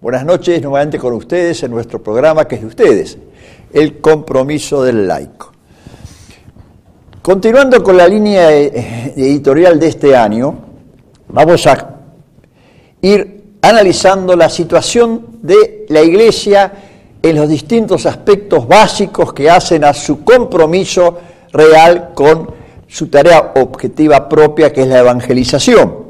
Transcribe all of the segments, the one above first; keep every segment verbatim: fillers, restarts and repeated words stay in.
Buenas noches nuevamente con ustedes en nuestro programa que es de ustedes, El Compromiso del Laico. Continuando con la línea editorial de este año, vamos a ir analizando la situación de la Iglesia en los distintos aspectos básicos que hacen a su compromiso real con su tarea objetiva propia, que es la evangelización.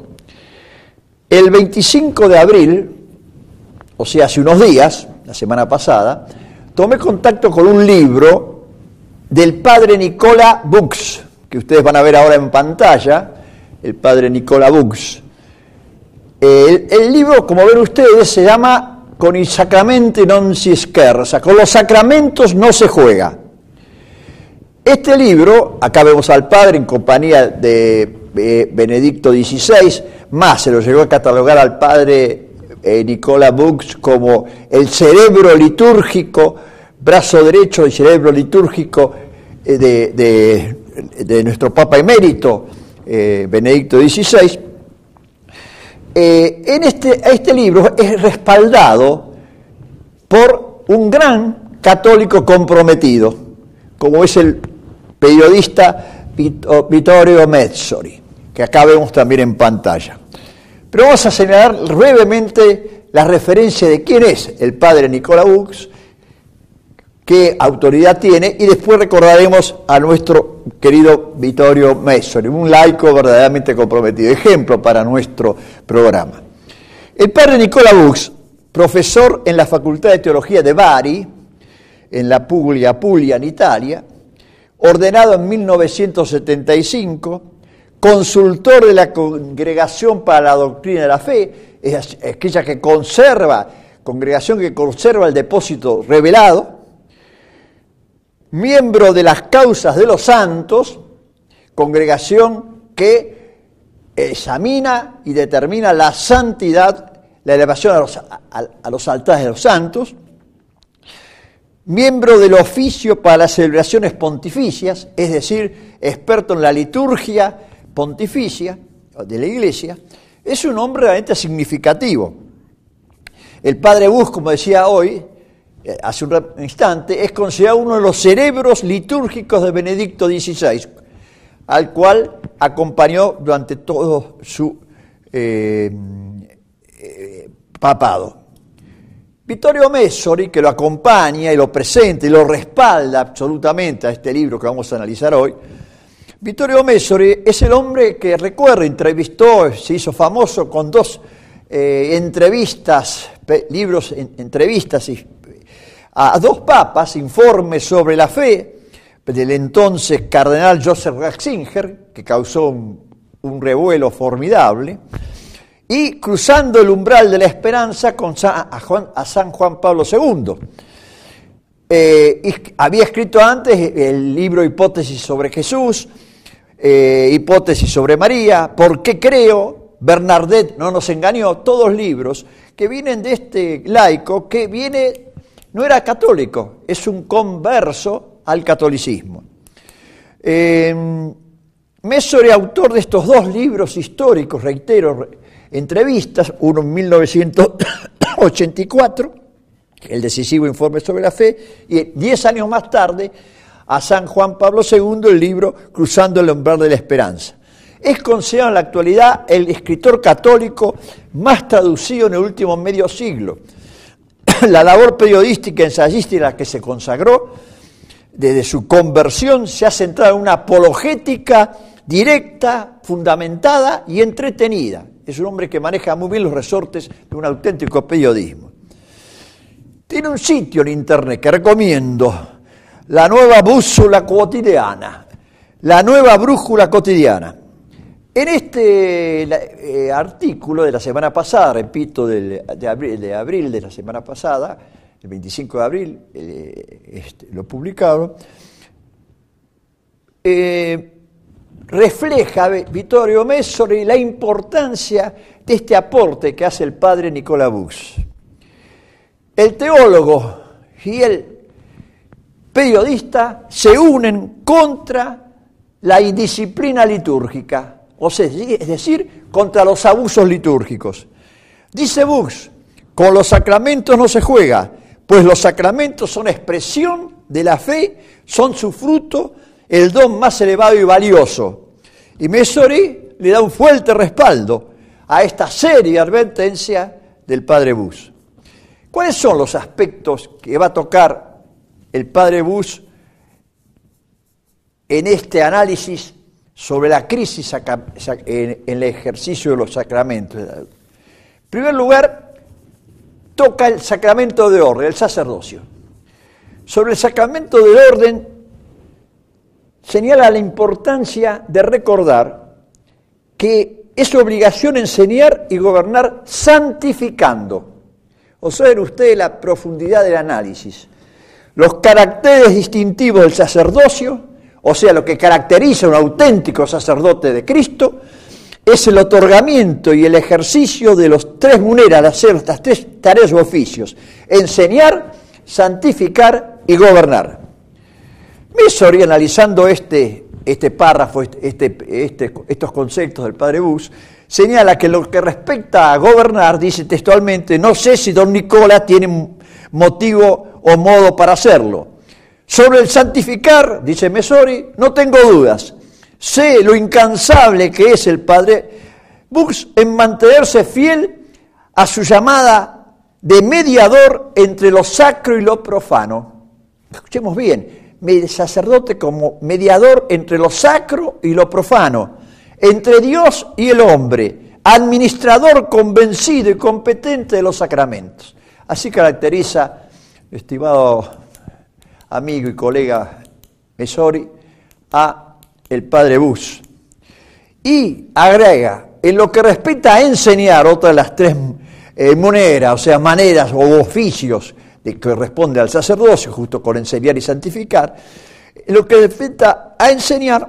El veinticinco de abril, o sea, hace unos días, la semana pasada, tomé contacto con un libro del padre Nicola Bux, que ustedes van a ver ahora en pantalla, el padre Nicola Bux. El, el libro, como ven ustedes, se llama Con il sacramenti non si scherza, o sea, con los sacramentos no se juega. Este libro, acá vemos al padre en compañía de eh, Benedicto dieciséis, más se lo llegó a catalogar al padre eh, Nicola Bux como el cerebro litúrgico, brazo derecho del cerebro litúrgico eh, de, de, de nuestro Papa emérito, eh, Benedicto dieciséis. Eh, en este, este libro es respaldado por un gran católico comprometido, como es el periodista Vittorio Mezzori, que acá vemos también en pantalla. Pero vamos a señalar brevemente la referencia de quién es el padre Nicola Bux, qué autoridad tiene, y después recordaremos a nuestro querido Vittorio Mezzori, un laico verdaderamente comprometido, ejemplo para nuestro programa. El padre Nicola Bux, profesor en la Facultad de Teología de Bari, en la Puglia, Puglia, en Italia, ordenado en mil novecientos setenta y cinco, consultor de la Congregación para la Doctrina de la Fe, es aquella que conserva, congregación que conserva el depósito revelado, miembro de las Causas de los Santos, congregación que examina y determina la santidad, la elevación a los, a, a los altares de los santos, miembro del oficio para las celebraciones pontificias, es decir, experto en la liturgia pontificia de la Iglesia, es un hombre realmente significativo. El padre Bux, como decía hoy, hace un instante, es considerado uno de los cerebros litúrgicos de Benedicto dieciséis, al cual acompañó durante todo su eh, eh, papado. Vittorio Mezzori, que lo acompaña y lo presenta y lo respalda absolutamente a este libro que vamos a analizar hoy, Vittorio Mezzori es el hombre que, recuerdo, entrevistó, se hizo famoso con dos eh, entrevistas, pe, libros, en, entrevistas y a dos papas, informes sobre la fe del entonces cardenal Joseph Ratzinger, que causó un, un revuelo formidable, y Cruzando el umbral de la esperanza con San, a, Juan, a San Juan Pablo segundo. Eh, y había escrito antes el libro Hipótesis sobre Jesús, eh, Hipótesis sobre María, ¿Por qué creo?, Bernadette no nos engañó, todos libros que vienen de este laico que viene... No era católico, es un converso al catolicismo. Eh, Mezzori, autor de estos dos libros históricos, reitero, entrevistas, uno en mil novecientos ochenta y cuatro, el decisivo informe sobre la fe, y diez años más tarde, a San Juan Pablo segundo, el libro Cruzando el umbral de la esperanza. Es considerado en la actualidad el escritor católico más traducido en el último medio siglo. La labor periodística y ensayística en la que se consagró desde su conversión se ha centrado en una apologética directa, fundamentada y entretenida. Es un hombre que maneja muy bien los resortes de un auténtico periodismo. Tiene un sitio en internet que recomiendo, La Nueva Bússola Quotidiana, La Nueva Brújula Cotidiana. En este eh, artículo de la semana pasada, repito, del, de, abril, de abril de la semana pasada, el veinticinco de abril, eh, este, lo publicaron, eh, refleja Vittorio Mezzori la importancia de este aporte que hace el padre Nicola Bux. El teólogo y el periodista se unen contra la indisciplina litúrgica, o sea, es decir, contra los abusos litúrgicos. Dice Bux, Con los sacramentos no se juega, pues los sacramentos son expresión de la fe, son su fruto, el don más elevado y valioso. Y Messori le da un fuerte respaldo a esta seria advertencia del padre Buß. ¿Cuáles son los aspectos que va a tocar el padre Buß en este análisis sobre la crisis en el ejercicio de los sacramentos? En primer lugar, toca el sacramento de orden, el sacerdocio. Sobre el sacramento del orden, señala la importancia de recordar que es obligación enseñar y gobernar santificando. Observen ustedes la profundidad del análisis. Los caracteres distintivos del sacerdocio, o sea, lo que caracteriza a un auténtico sacerdote de Cristo, es el otorgamiento y el ejercicio de los tres maneras de hacer estas tres tareas u oficios: enseñar, santificar y gobernar. Messori, analizando este, este párrafo, este, este, estos conceptos del padre Buß, señala que lo que respecta a gobernar, dice textualmente: no sé si don Nicola tiene motivo o modo para hacerlo. Sobre el santificar, dice Messori, no tengo dudas. Sé lo incansable que es el padre Buß en mantenerse fiel a su llamada de mediador entre lo sacro y lo profano. Escuchemos bien, el sacerdote como mediador entre lo sacro y lo profano, entre Dios y el hombre, administrador convencido y competente de los sacramentos. Así caracteriza, estimado amigo y colega Messori, a el padre Buß. Y agrega, en lo que respecta a enseñar, otra de las tres eh, maneras, o sea, maneras o oficios de que responde al sacerdocio, justo con enseñar y santificar, en lo que respecta a enseñar,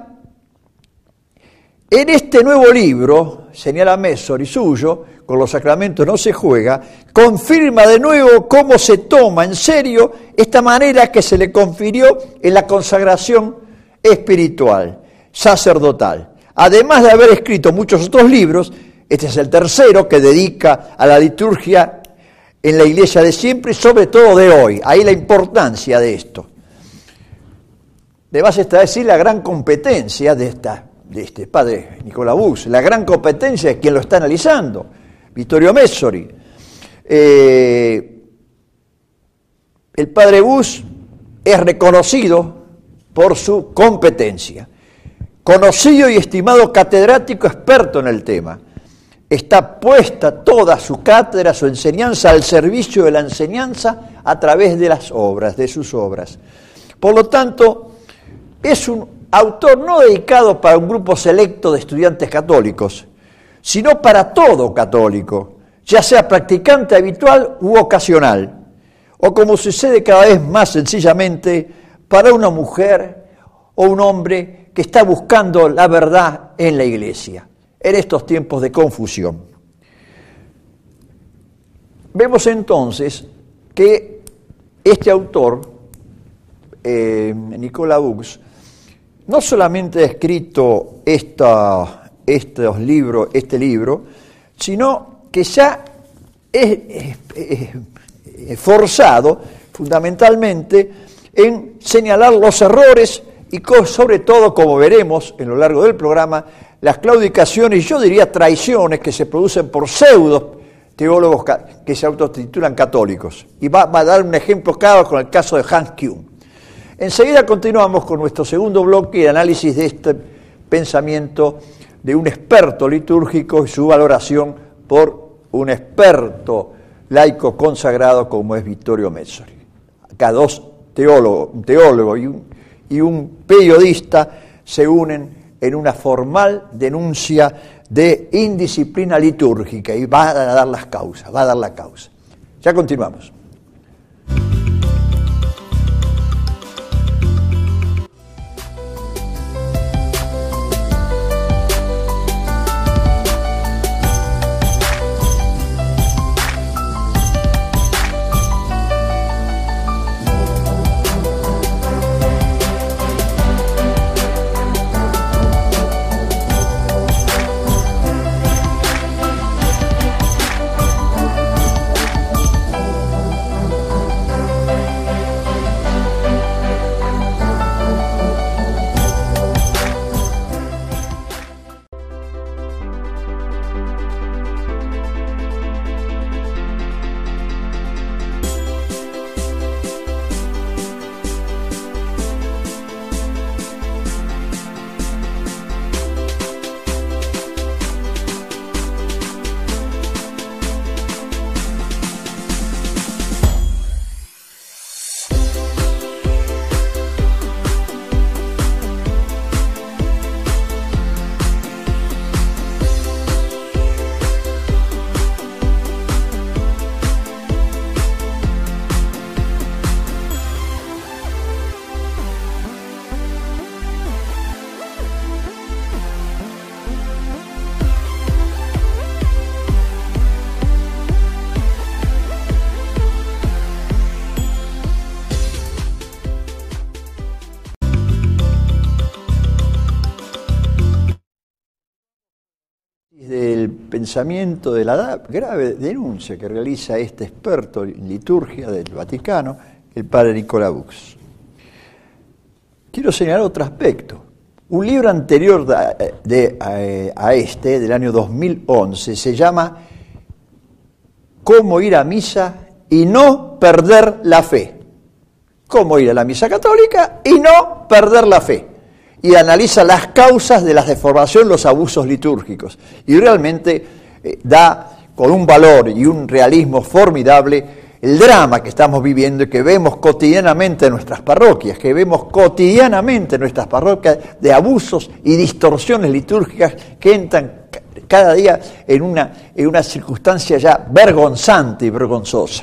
en este nuevo libro, señala Messori suyo, con los sacramentos no se juega, confirma de nuevo cómo se toma en serio esta manera que se le confirió en la consagración espiritual, sacerdotal. Además de haber escrito muchos otros libros, este es el tercero que dedica a la liturgia en la iglesia de siempre y sobre todo de hoy. Ahí la importancia de esto. Además está decir la gran competencia de, esta, de este padre Nicola Buß, la gran competencia de quien lo está analizando, Vittorio Messori. Eh, el padre Buß es reconocido por su competencia, conocido y estimado catedrático experto en el tema. Está puesta toda su cátedra, su enseñanza al servicio de la enseñanza a través de las obras, de sus obras. Por lo tanto, es un autor no dedicado para un grupo selecto de estudiantes católicos, sino para todo católico, ya sea practicante habitual u ocasional, o como sucede cada vez más sencillamente, para una mujer o un hombre que está buscando la verdad en la iglesia, en estos tiempos de confusión. Vemos entonces que este autor, eh, Nicola Buß, no solamente ha escrito esta, estos libros, este libro, sino que ya es, es, es, es forzado fundamentalmente en señalar los errores y sobre todo, como veremos en lo largo del programa, las claudicaciones y yo diría traiciones que se producen por pseudos teólogos que se autotitulan católicos. Y va, va a dar un ejemplo claro con el caso de Hans Küng. Enseguida continuamos con nuestro segundo bloque y el análisis de este pensamiento de un experto litúrgico y su valoración por un experto laico consagrado como es Vittorio Messori. Acá dos teólogos, un teólogo y un, y un periodista se unen en una formal denuncia de indisciplina litúrgica y va a dar las causas, va a dar la causa. Ya continuamos. Del pensamiento de la grave denuncia que realiza este experto en liturgia del Vaticano, el padre Nicola Bux. Quiero señalar otro aspecto. Un libro anterior de, de, a, a este, del año dos mil once, se llama Cómo ir a misa y no perder la fe. Cómo ir a la misa católica y no perder la fe. Y analiza las causas de la deformación, los abusos litúrgicos. Y realmente eh, da con un valor y un realismo formidable el drama que estamos viviendo y que vemos cotidianamente en nuestras parroquias, que vemos cotidianamente en nuestras parroquias de abusos y distorsiones litúrgicas que entran cada día en una, en una circunstancia ya vergonzante y vergonzosa.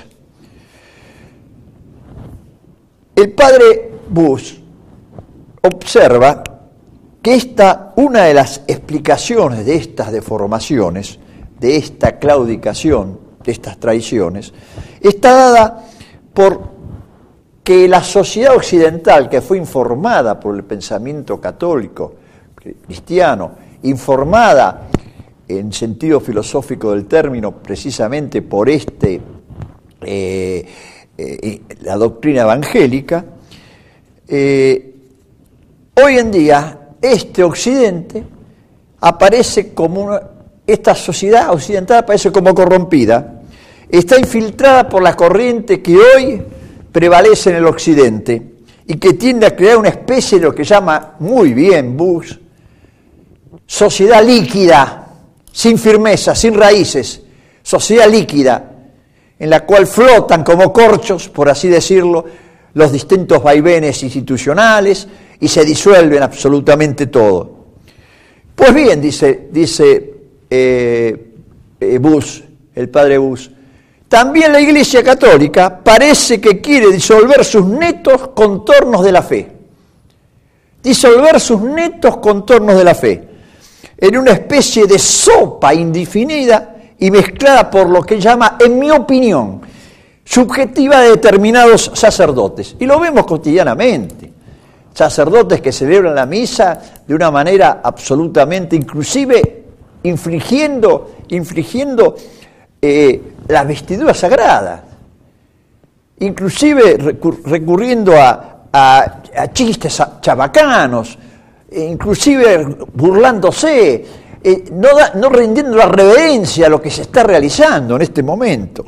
El padre Bus observa que esta, una de las explicaciones de estas deformaciones, de esta claudicación, de estas traiciones, está dada por que la sociedad occidental, que fue informada por el pensamiento católico, cristiano, informada en sentido filosófico del término precisamente por este, eh, eh, la doctrina evangélica, eh, hoy en día, este occidente aparece como una, esta sociedad occidental aparece como corrompida, está infiltrada por la corriente que hoy prevalece en el occidente y que tiende a crear una especie de lo que llama muy bien Bush, sociedad líquida, sin firmeza, sin raíces, sociedad líquida, en la cual flotan como corchos, por así decirlo, los distintos vaivenes institucionales, y se disuelven absolutamente todo. Pues bien, dice, dice eh, eh, Bus, el padre Bus, también la Iglesia Católica parece que quiere disolver sus netos contornos de la fe. Disolver sus netos contornos de la fe, en una especie de sopa indefinida y mezclada por lo que llama, en mi opinión, subjetiva de determinados sacerdotes. Y lo vemos cotidianamente. Sacerdotes que celebran la misa de una manera absolutamente, inclusive infligiendo, infligiendo eh, la vestidura sagrada, inclusive recur- recurriendo a, a, a chistes chabacanos, eh, inclusive burlándose, eh, no, da, no rindiendo la reverencia a lo que se está realizando en este momento.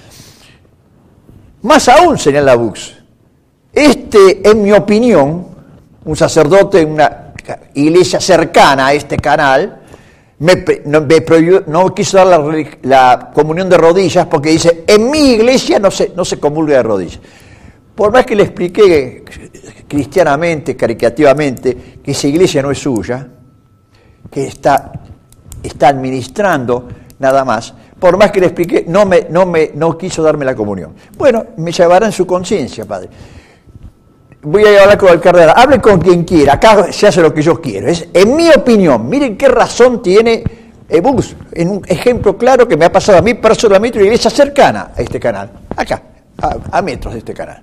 Más aún, señala Bux, este, en mi opinión, un sacerdote en una iglesia cercana a este canal, me, no, me prohibió, no quiso dar la, la comunión de rodillas porque dice, en mi iglesia no se, no se comulga de rodillas. Por más que le expliqué cristianamente, caricativamente, que esa iglesia no es suya, que está, está administrando nada más, por más que le expliqué, no, me, no, me, no quiso darme la comunión. Bueno, me llevará en su conciencia, padre. Voy a hablar con el cardenal, hable con quien quiera, acá se hace lo que yo quiero. Es, en mi opinión, miren qué razón tiene eh, Bus, en un ejemplo claro que me ha pasado a mí personalmente en una iglesia cercana a este canal, acá, a, a metros de este canal.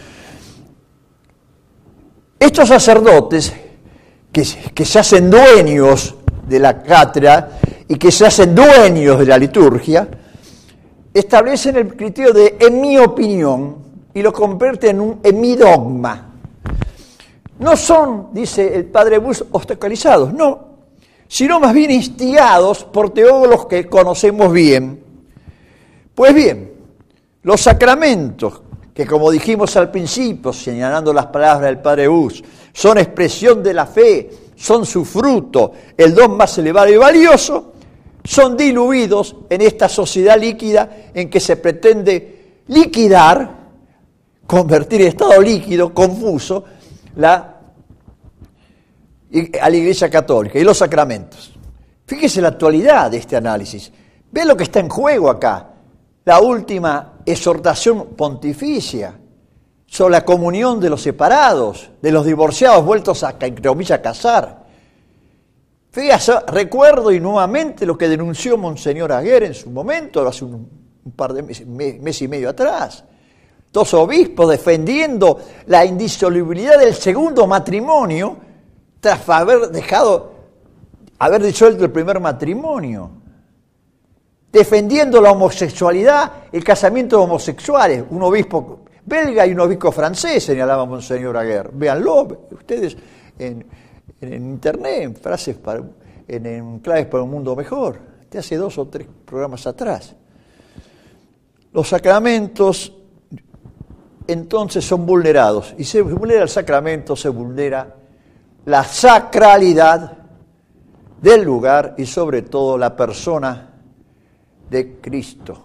Estos sacerdotes que, que se hacen dueños de la cátedra y que se hacen dueños de la liturgia, establecen el criterio de en mi opinión y lo convierten en, un, en mi dogma. No son, dice el padre Bus, obstaculizados, no, sino más bien instigados por teólogos que conocemos bien. Pues bien, los sacramentos, que como dijimos al principio, señalando las palabras del padre Bus, son expresión de la fe, son su fruto, el don más elevado y valioso, son diluidos en esta sociedad líquida en que se pretende liquidar, convertir en estado líquido, confuso, la, a la Iglesia Católica y los sacramentos. Fíjese la actualidad de este análisis. Ve lo que está en juego acá. La última exhortación pontificia sobre la comunión de los separados, de los divorciados vueltos a, entre comillas, a casar. Fíjese, recuerdo y nuevamente lo que denunció Monseñor Aguer en su momento, hace un, un par de meses, mes y medio atrás. Dos obispos defendiendo la indisolubilidad del segundo matrimonio tras haber dejado haber disuelto el primer matrimonio, defendiendo la homosexualidad, el casamiento de homosexuales. Un obispo belga y un obispo francés señalaba Monseñor Aguerre. Véanlo ustedes en, en, en internet, en frases para, en, en claves para un mundo mejor, de hace dos o tres programas atrás. Los sacramentos entonces son vulnerados, y se vulnera el sacramento, se vulnera la sacralidad del lugar y sobre todo la persona de Cristo.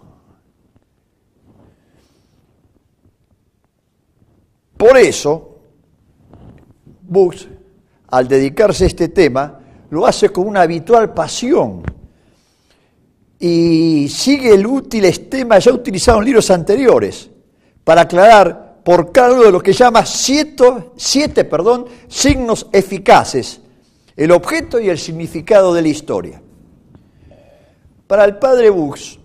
Por eso, Busch, al dedicarse a este tema, lo hace con una habitual pasión y sigue el útil tema ya utilizado en libros anteriores para aclarar por cada uno de lo que llama siete, siete perdón, signos eficaces, el objeto y el significado de la historia. Para el padre Busch,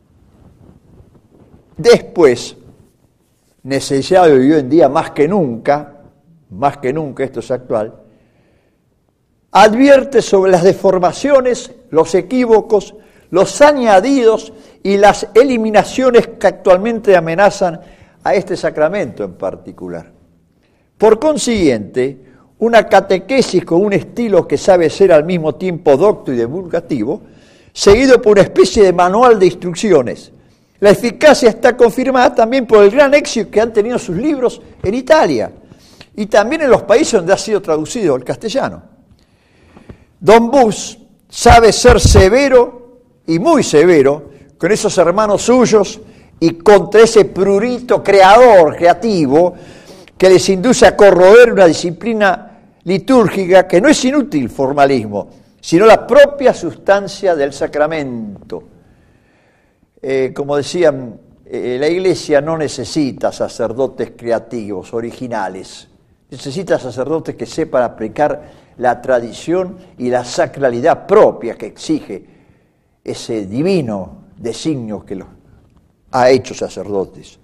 después, necesario hoy en día más que nunca, más que nunca, esto es actual, advierte sobre las deformaciones, los equívocos, los añadidos y las eliminaciones que actualmente amenazan a este sacramento en particular. Por consiguiente, una catequesis con un estilo que sabe ser al mismo tiempo docto y divulgativo, seguido por una especie de manual de instrucciones. La eficacia está confirmada también por el gran éxito que han tenido sus libros en Italia y también en los países donde ha sido traducido al castellano. Don Busch sabe ser severo y muy severo con esos hermanos suyos y contra ese prurito creador, creativo, que les induce a corroer una disciplina litúrgica que no es inútil formalismo, sino la propia sustancia del sacramento. Eh, como decían, eh, la Iglesia no necesita sacerdotes creativos, originales, necesita sacerdotes que sepan aplicar la tradición y la sacralidad propia que exige ese divino designio que los ha hecho sacerdotes.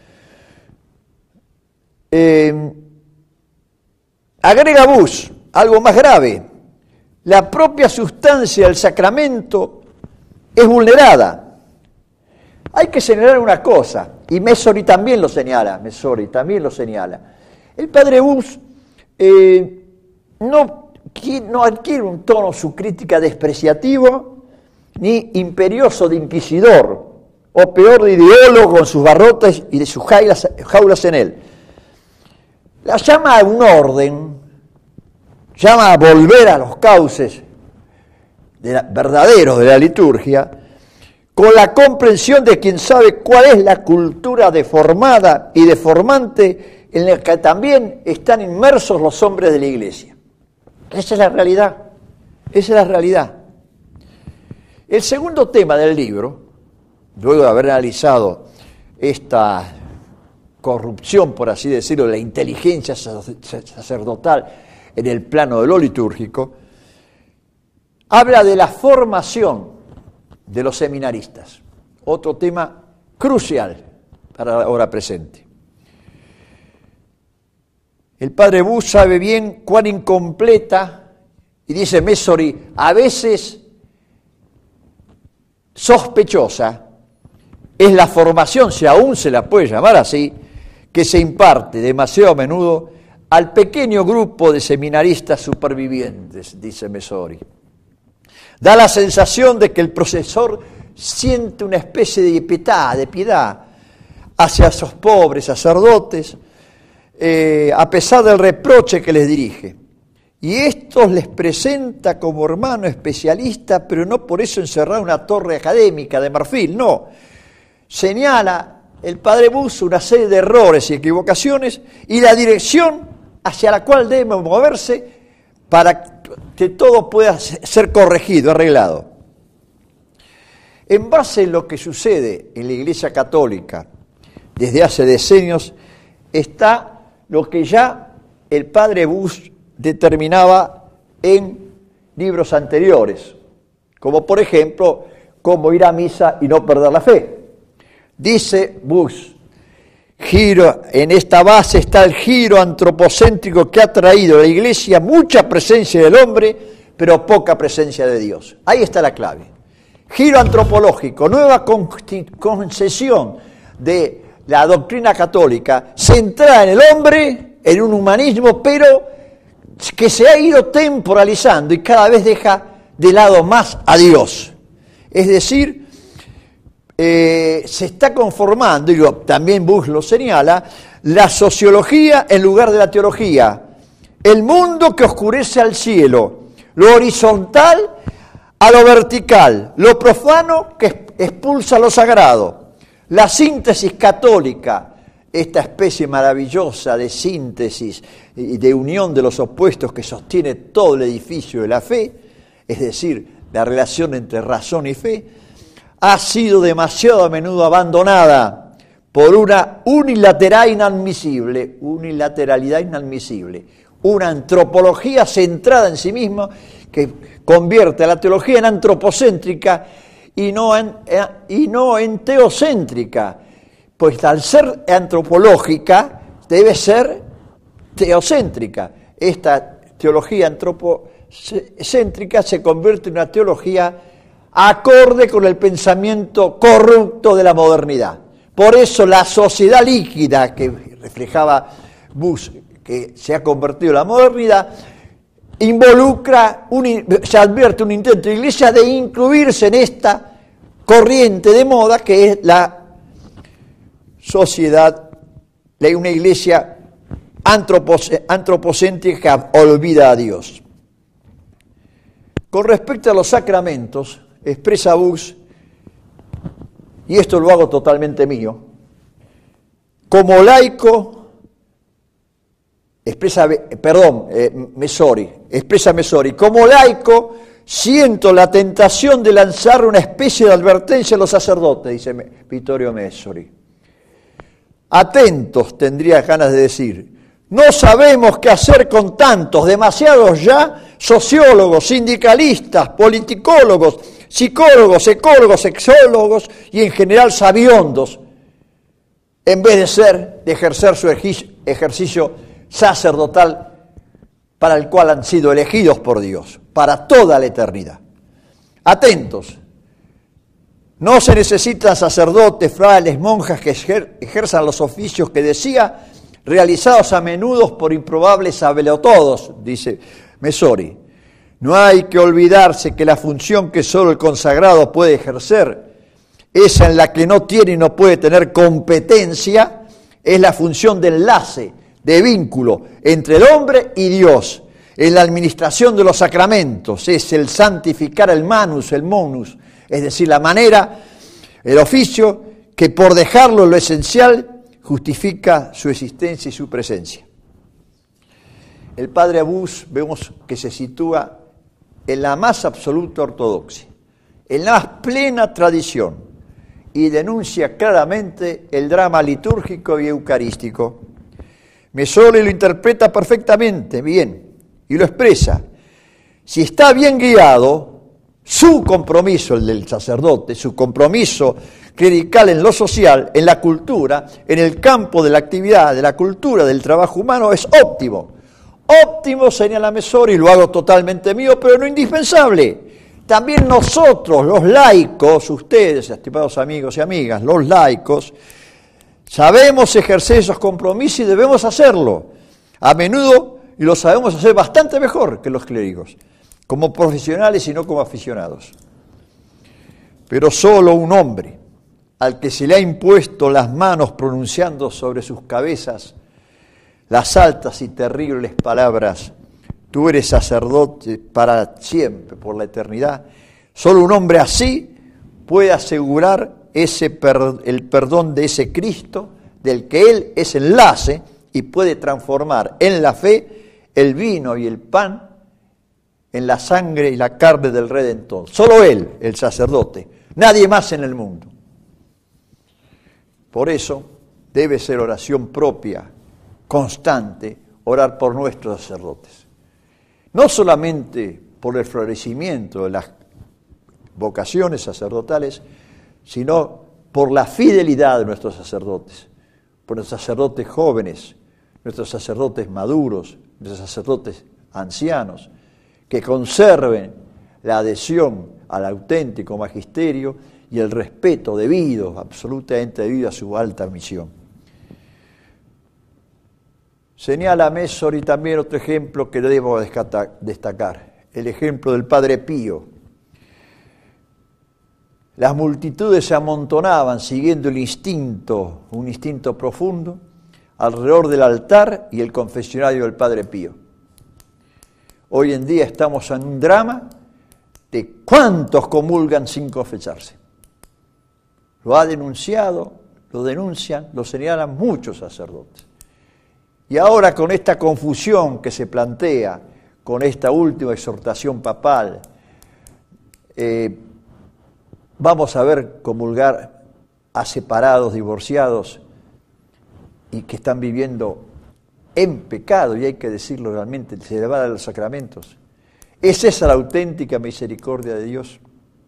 Eh, agrega Busch algo más grave: la propia sustancia del sacramento es vulnerada. Hay que señalar una cosa, y Messori también lo señala, Messori también lo señala. El padre Busch eh, no, no adquiere un tono su crítica despreciativo ni imperioso de inquisidor, o peor de ideólogo con sus barrotes y de sus jaulas, jaulas en él. La llama a un orden, llama a volver a los cauces de la, verdaderos de la liturgia, con la comprensión de quien sabe cuál es la cultura deformada y deformante en la que también están inmersos los hombres de la Iglesia. Esa es la realidad, esa es la realidad. El segundo tema del libro, luego de haber analizado esta corrupción, por así decirlo, de la inteligencia sacerdotal en el plano de lo litúrgico, habla de la formación de los seminaristas, otro tema crucial para la hora presente. El padre Busch sabe bien cuán incompleta, y dice Messori, a veces sospechosa, es la formación, si aún se la puede llamar así, que se imparte demasiado a menudo al pequeño grupo de seminaristas supervivientes, dice Messori. Da la sensación de que el profesor siente una especie de piedad, de piedad hacia esos pobres sacerdotes, eh, a pesar del reproche que les dirige. Y estos les presenta como hermano especialista, pero no por eso encerrar una torre académica de marfil, no. Señala el padre Busch una serie de errores y equivocaciones y la dirección hacia la cual debe moverse para que todo pueda ser corregido, arreglado. En base a lo que sucede en la Iglesia Católica desde hace decenios, está lo que ya el padre Busch determinaba en libros anteriores, como por ejemplo, cómo ir a misa y no perder la fe. Dice Busch, giro, en esta base está el giro antropocéntrico que ha traído a la Iglesia mucha presencia del hombre, pero poca presencia de Dios. Ahí está la clave. Giro antropológico, nueva concesión de la doctrina católica, centrada en el hombre, en un humanismo, pero que se ha ido temporalizando y cada vez deja de lado más a Dios. Es decir, eh, se está conformando, y también Bush lo señala, la sociología en lugar de la teología. El mundo que oscurece al cielo, lo horizontal a lo vertical, lo profano que expulsa lo sagrado. La síntesis católica, esta especie maravillosa de síntesis y de unión de los opuestos que sostiene todo el edificio de la fe, es decir, la relación entre razón y fe, ha sido demasiado a menudo abandonada por una unilateral inadmisible, unilateralidad inadmisible, una antropología centrada en sí misma que convierte a la teología en antropocéntrica y no en, y no en teocéntrica, pues al ser antropológica debe ser teocéntrica. Esta teología antropocéntrica se convierte en una teología acorde con el pensamiento corrupto de la modernidad. Por eso la sociedad líquida que reflejaba Bush, que se ha convertido en la modernidad, involucra, un, se advierte un intento de la Iglesia de incluirse en esta corriente de moda que es la sociedad, una Iglesia antropocéntrica olvida a Dios. Con respecto a los sacramentos, expresa Bush, y esto lo hago totalmente mío, como laico, expresa, perdón, eh, Messori, expresa Messori, como laico siento la tentación de lanzar una especie de advertencia a los sacerdotes, dice Vittorio Messori. Atentos, tendría ganas de decir, no sabemos qué hacer con tantos, demasiados ya, sociólogos, sindicalistas, politicólogos, psicólogos, ecólogos, sexólogos y en general sabiondos, en vez de ser, de ejercer su ejercicio sacerdotal para el cual han sido elegidos por Dios, para toda la eternidad. Atentos, no se necesitan sacerdotes, frailes, monjas que ejer, ejerzan los oficios que decía, realizados a menudo por improbables sabelotodos, dice Messori. No hay que olvidarse que la función que solo el consagrado puede ejercer, esa en la que no tiene y no puede tener competencia, es la función de enlace, de vínculo entre el hombre y Dios. En la administración de los sacramentos es el santificar el manus, el monus, es decir, la manera, el oficio, que por dejarlo en lo esencial justifica su existencia y su presencia. El padre Bush vemos que se sitúa en la más absoluta ortodoxia, en la más plena tradición, y denuncia claramente el drama litúrgico y eucarístico. Messori lo interpreta perfectamente bien y lo expresa. Si está bien guiado, su compromiso, el del sacerdote, su compromiso clerical en lo social, en la cultura, en el campo de la actividad, de la cultura, del trabajo humano, es óptimo. Óptimo, señala Messori, y lo hago totalmente mío, pero no indispensable. También nosotros, los laicos, ustedes, estimados amigos y amigas, los laicos, sabemos ejercer esos compromisos y debemos hacerlo. A menudo, y lo sabemos hacer bastante mejor que los clérigos, como profesionales y no como aficionados. Pero solo un hombre, al que se le ha impuesto las manos pronunciando sobre sus cabezas las altas y terribles palabras, tú eres sacerdote para siempre, por la eternidad, solo un hombre así puede asegurar ese per, el perdón de ese Cristo, del que Él es enlace y puede transformar en la fe el vino y el pan en la sangre y la carne del Redentor. Solo Él, el sacerdote, nadie más en el mundo. Por eso debe ser oración propia, constante, orar por nuestros sacerdotes. No solamente por el florecimiento de las vocaciones sacerdotales, sino por la fidelidad de nuestros sacerdotes, por nuestros sacerdotes jóvenes, nuestros sacerdotes maduros, nuestros sacerdotes ancianos, que conserven la adhesión al auténtico magisterio y el respeto debido, absolutamente debido a su alta misión. Señala Messori también otro ejemplo que debo destacar, el ejemplo del Padre Pío. Las multitudes se amontonaban siguiendo el instinto, un instinto profundo, alrededor del altar y el confesionario del Padre Pío. Hoy en día estamos en un drama de cuántos comulgan sin confesarse. Lo ha denunciado, lo denuncian, lo señalan muchos sacerdotes. Y ahora con esta confusión que se plantea, con esta última exhortación papal, eh, vamos a ver comulgar a separados, divorciados, y que están viviendo en pecado, y hay que decirlo realmente, celebrar a los sacramentos. ¿Es esa la auténtica misericordia de Dios?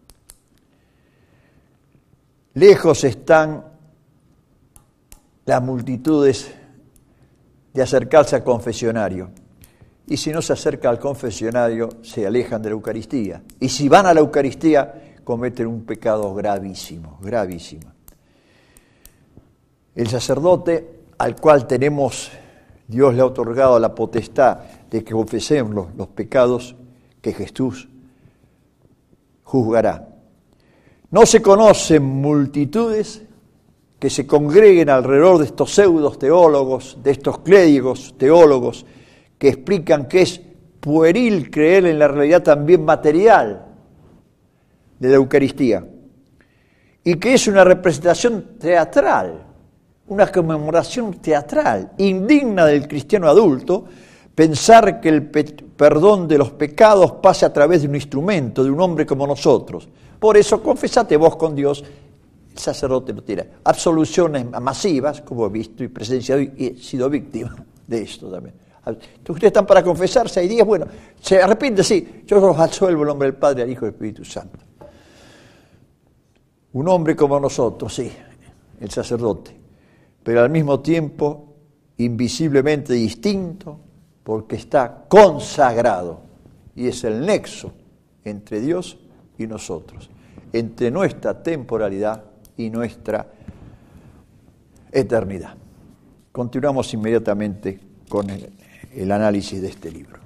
Lejos están las multitudes de acercarse al confesionario. Y si no se acerca al confesionario, se alejan de la Eucaristía. Y si van a la Eucaristía, cometen un pecado gravísimo, gravísimo. El sacerdote al cual tenemos, Dios le ha otorgado la potestad de que confesemos los, los pecados que Jesús juzgará. No se conocen multitudes que se congreguen alrededor de estos pseudos teólogos, de estos clérigos teólogos, que explican que es pueril creer en la realidad también material de la Eucaristía, y que es una representación teatral, una conmemoración teatral, indigna del cristiano adulto, pensar que el pe- perdón de los pecados pase a través de un instrumento, de un hombre como nosotros. Por eso, confesate vos con Dios. El sacerdote lo tira. Absoluciones masivas, como he visto y presenciado y he sido víctima de esto también. Ustedes están para confesarse, hay días, bueno, se arrepiente, sí, yo los absuelvo en nombre del Padre, al Hijo y del Espíritu Santo. Un hombre como nosotros, sí, el sacerdote, pero al mismo tiempo invisiblemente distinto, porque está consagrado, y es el nexo entre Dios y nosotros, entre nuestra temporalidad y nuestra eternidad. Continuamos inmediatamente con el, el análisis de este libro.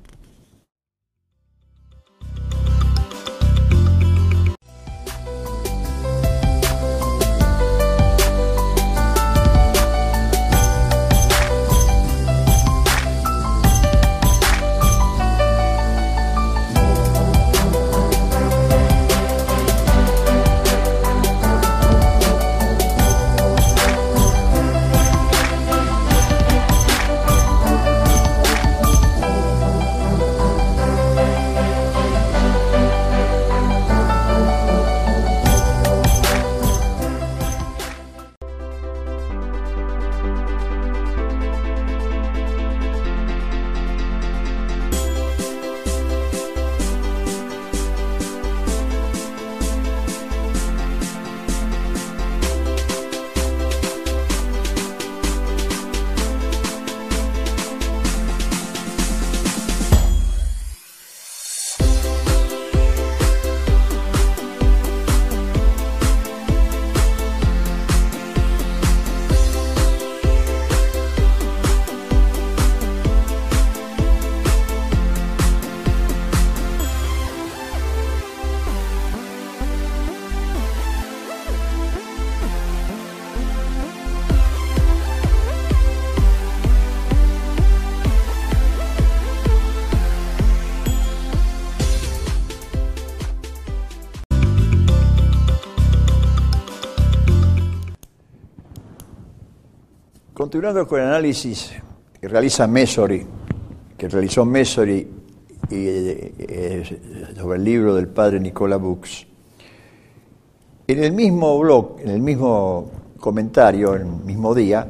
Continuando con el análisis que realiza Messori, que realizó Messori y, eh, eh, sobre el libro del padre Nicola Bux, en el mismo blog, en el mismo comentario, en el mismo día,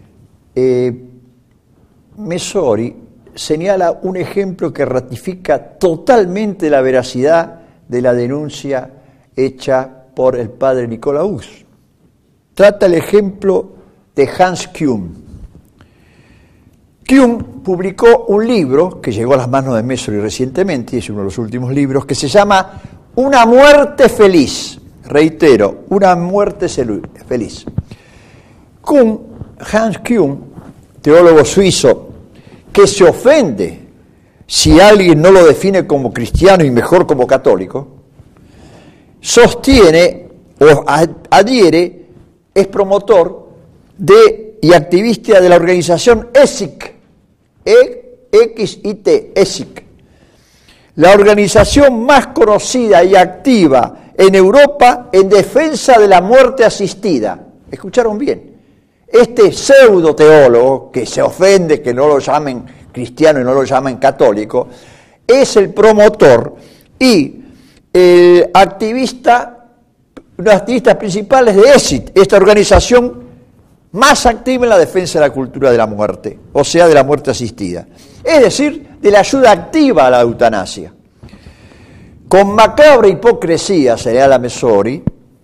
eh, Messori señala un ejemplo que ratifica totalmente la veracidad de la denuncia hecha por el padre Nicola Bux. Trata el ejemplo de Hans Küng. Kuhn publicó un libro que llegó a las manos de Mesory recientemente, y es uno de los últimos libros, que se llama Una muerte feliz. Reitero, una muerte feliz. Kuhn, Hans Kuhn, teólogo suizo, que se ofende si alguien no lo define como cristiano y mejor como católico, sostiene o adhiere, es promotor de y activista de la organización E S I C, E X I T, E S I C, la organización más conocida y activa en Europa en defensa de la muerte asistida. ¿Escucharon bien? Este pseudo teólogo, que se ofende que no lo llamen cristiano y no lo llamen católico, es el promotor y el activista, uno de los activistas principales de E S I T, esta organización más activa en la defensa de la cultura de la muerte, o sea, de la muerte asistida. Es decir, de la ayuda activa a la eutanasia. Con macabra hipocresía, señala Mesory,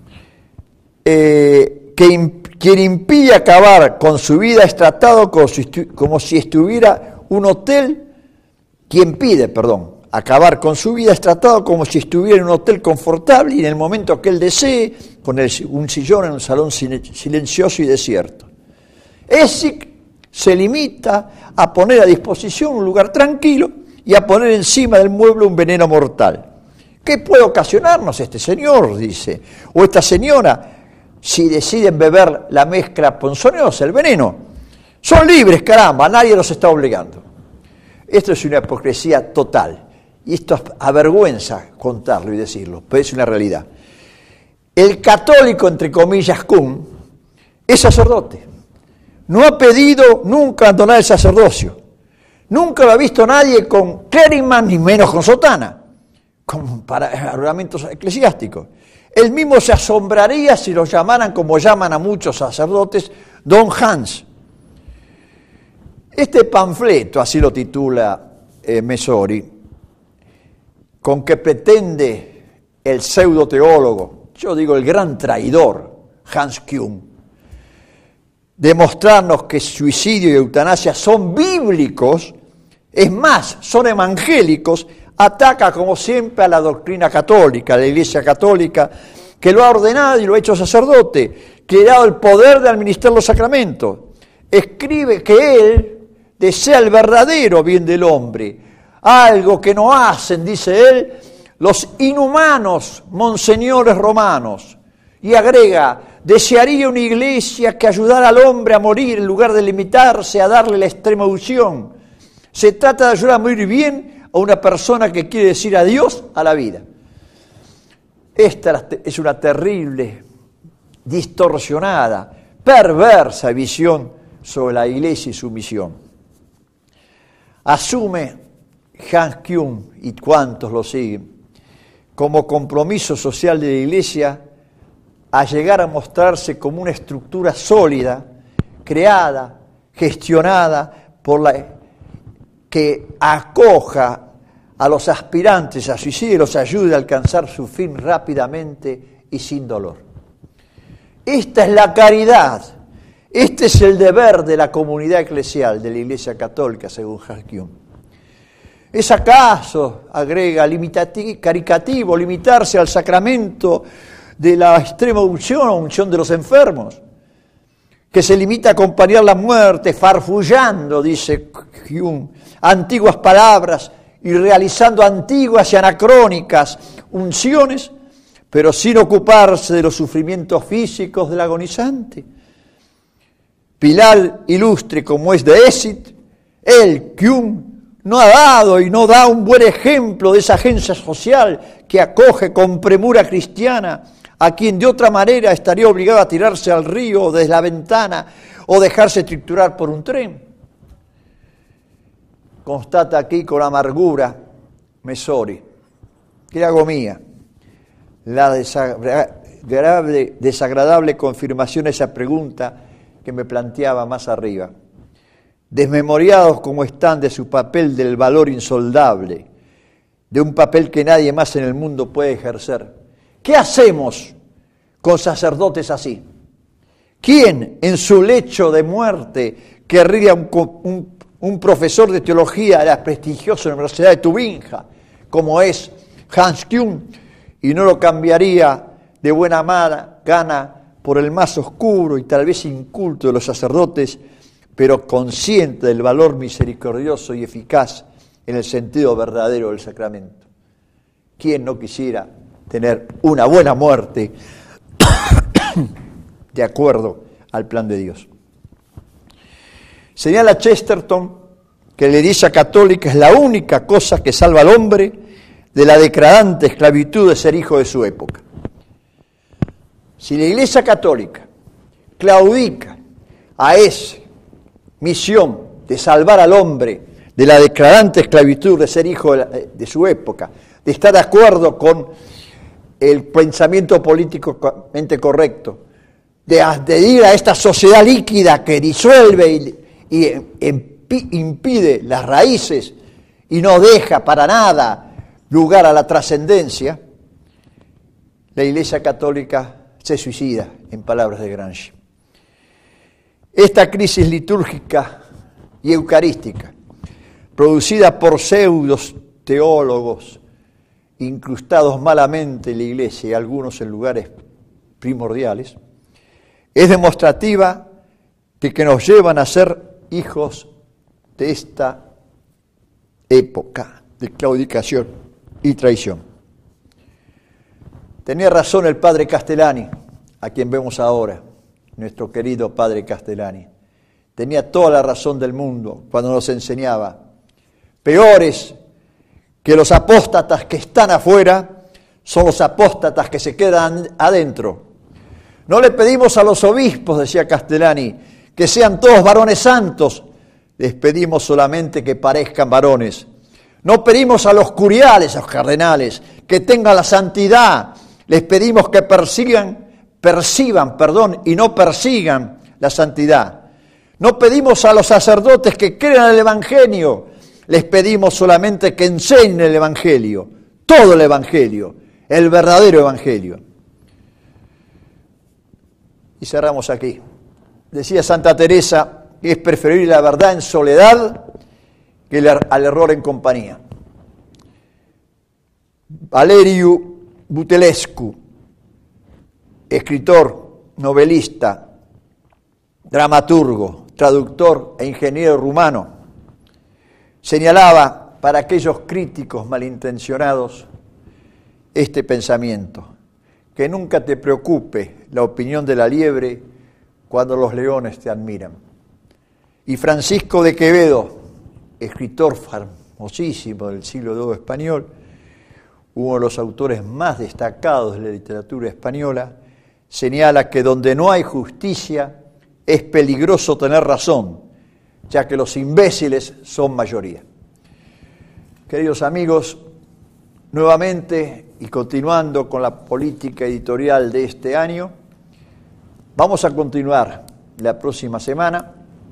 eh, que imp- quien impide acabar con su vida es tratado como si, estu- como si estuviera un hotel, quien pide, perdón, acabar con su vida es tratado como si estuviera en un hotel confortable y en el momento que él desee, con el, un sillón en un salón silencioso y desierto. E S I C se limita a poner a disposición un lugar tranquilo y a poner encima del mueble un veneno mortal. ¿Qué puede ocasionarnos este señor, dice, o esta señora, si deciden beber la mezcla ponzoñosa, el veneno? Son libres, caramba, nadie los está obligando. Esto es una hipocresía total, y esto avergüenza contarlo y decirlo, pero es una realidad. El católico, entre comillas, Kuhn, es sacerdote. No ha pedido nunca abandonar el sacerdocio. Nunca lo ha visto nadie con clériman, ni menos con sotana, con paramentos eclesiásticos. Él mismo se asombraría si los llamaran, como llaman a muchos sacerdotes, Don Hans. Este panfleto, así lo titula eh, Mesory, con que pretende el pseudo teólogo, yo digo el gran traidor, Hans Kuhn, demostrarnos que suicidio y eutanasia son bíblicos, es más, son evangélicos, ataca como siempre a la doctrina católica, a la Iglesia católica, que lo ha ordenado y lo ha hecho sacerdote, que le ha dado el poder de administrar los sacramentos. Escribe que él desea el verdadero bien del hombre, algo que no hacen, dice él, los inhumanos monseñores romanos. Y agrega, desearía una iglesia que ayudara al hombre a morir en lugar de limitarse a darle la extrema unción. Se trata de ayudar a morir bien a una persona que quiere decir adiós a la vida. Esta es una terrible, distorsionada, perversa visión sobre la iglesia y su misión. Asume Hans Kuhn y cuantos lo siguen como compromiso social de la iglesia a llegar a mostrarse como una estructura sólida, creada, gestionada por la que acoja a los aspirantes a suicidio y los ayude a alcanzar su fin rápidamente y sin dolor. Esta es la caridad, este es el deber de la comunidad eclesial de la Iglesia Católica, según Hans Kuhn. ¿Es acaso, agrega, limitativo, caricativo, limitarse al sacramento de la extrema unción o unción de los enfermos, que se limita a acompañar la muerte, farfullando, dice Kuhn, antiguas palabras y realizando antiguas y anacrónicas unciones, pero sin ocuparse de los sufrimientos físicos del agonizante? Pilar ilustre como es de E S I T, él, Kuhn, no ha dado y no da un buen ejemplo de esa agencia social que acoge con premura cristiana a quien de otra manera estaría obligado a tirarse al río desde la ventana o dejarse triturar por un tren. Constata aquí con amargura Mesory, que hago mía, la desagradable, desagradable confirmación a esa pregunta que me planteaba más arriba. Desmemoriados como están de su papel del valor insoldable, de un papel que nadie más en el mundo puede ejercer, ¿qué hacemos con sacerdotes así? ¿Quién en su lecho de muerte querría un, un, un profesor de teología de la prestigiosa Universidad de Tubinga, como es Hans Küng, y no lo cambiaría de buena mala gana por el más oscuro y tal vez inculto de los sacerdotes, pero consciente del valor misericordioso y eficaz en el sentido verdadero del sacramento. ¿Quién no quisiera tener una buena muerte de acuerdo al plan de Dios? Señala Chesterton que la Iglesia católica es la única cosa que salva al hombre de la degradante esclavitud de ser hijo de su época. Si la Iglesia católica claudica a esa misión de salvar al hombre de la degradante esclavitud de ser hijo de, la, de su época, de estar de acuerdo con el pensamiento políticamente correcto, de adherir a esta sociedad líquida que disuelve y, y impide las raíces y no deja para nada lugar a la trascendencia, la Iglesia católica se suicida, en palabras de Gramsci. Esta crisis litúrgica y eucarística, producida por pseudos teólogos incrustados malamente en la Iglesia y algunos en lugares primordiales, es demostrativa de que nos llevan a ser hijos de esta época de claudicación y traición. Tenía razón el padre Castellani, a quien vemos ahora, nuestro querido padre Castellani. Tenía toda la razón del mundo cuando nos enseñaba: peores que los apóstatas que están afuera son los apóstatas que se quedan adentro. No le pedimos a los obispos, decía Castellani, que sean todos varones santos, les pedimos solamente que parezcan varones. No pedimos a los curiales, a los cardenales, que tengan la santidad, les pedimos que persigan, perciban, perdón, y no persigan la santidad. No pedimos a los sacerdotes que crean el Evangelio, les pedimos solamente que enseñen el Evangelio, todo el Evangelio, el verdadero Evangelio. Y cerramos aquí. Decía Santa Teresa que es preferible la verdad en soledad que el, al error en compañía. Valeriu Butelescu, escritor, novelista, dramaturgo, traductor e ingeniero rumano, señalaba para aquellos críticos malintencionados este pensamiento: que nunca te preocupe la opinión de la liebre cuando los leones te admiran. Y Francisco de Quevedo, escritor famosísimo del siglo segundo español, uno de los autores más destacados de la literatura española, señala que donde no hay justicia es peligroso tener razón, ya que los imbéciles son mayoría. Queridos amigos, nuevamente y continuando con la política editorial de este año, vamos a continuar la próxima semana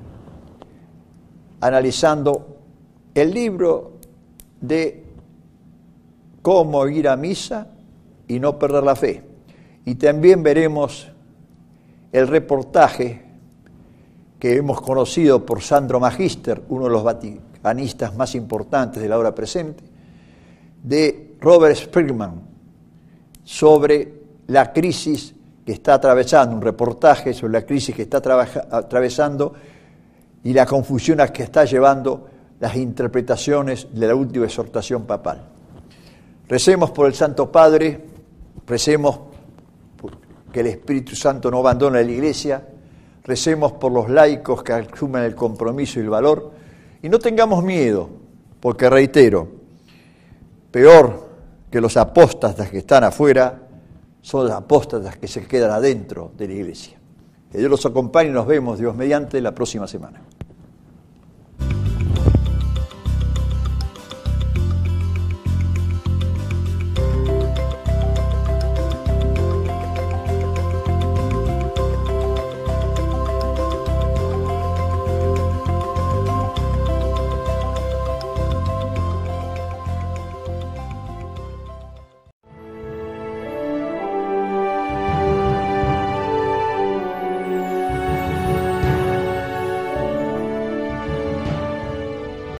analizando el libro de Cómo ir a misa y no perder la fe. Y también veremos el reportaje que hemos conocido por Sandro Magister, uno de los vaticanistas más importantes de la hora presente, de Robert Springman, sobre la crisis que está atravesando, un reportaje sobre la crisis que está atravesando y la confusión a que está llevando las interpretaciones de la última exhortación papal. Recemos por el Santo Padre, recemos que el Espíritu Santo no abandone la Iglesia, recemos por los laicos que asumen el compromiso y el valor, y no tengamos miedo, porque reitero, peor que los apóstatas que están afuera son los apóstatas que se quedan adentro de la Iglesia. Que Dios los acompañe y nos vemos, Dios mediante, la próxima semana.